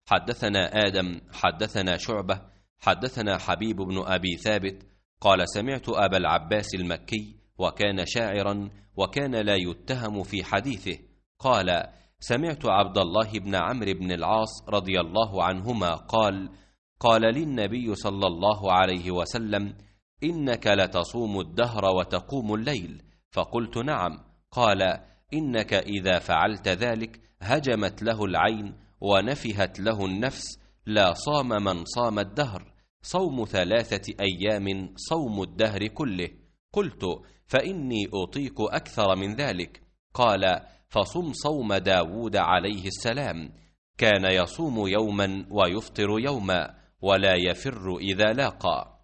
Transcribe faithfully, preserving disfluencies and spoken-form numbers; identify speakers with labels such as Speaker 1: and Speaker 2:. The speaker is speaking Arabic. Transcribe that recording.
Speaker 1: حدثنا آدم حدثنا شعبة حدثنا حبيب بن أبي ثابت قال سمعت أبا العباس المكي وكان شاعرا وكان لا يتهم في حديثه قال سمعت عبد الله بن عمرو بن العاص رضي الله عنهما قال قال لي النبي صلى الله عليه وسلم إنك لتصوم الدهر وتقوم الليل، فقلت نعم. قال إنك إذا فعلت ذلك هجمت له العين ونفهت له النفس، لا صام من صام الدهر، صوم ثلاثة أيام صوم الدهر كله. قلت فإني أطيق أكثر من ذلك. قال فصم صوم داود عليه السلام، كان يصوم يوما ويفطر يوما ولا يفر إذا لاقى.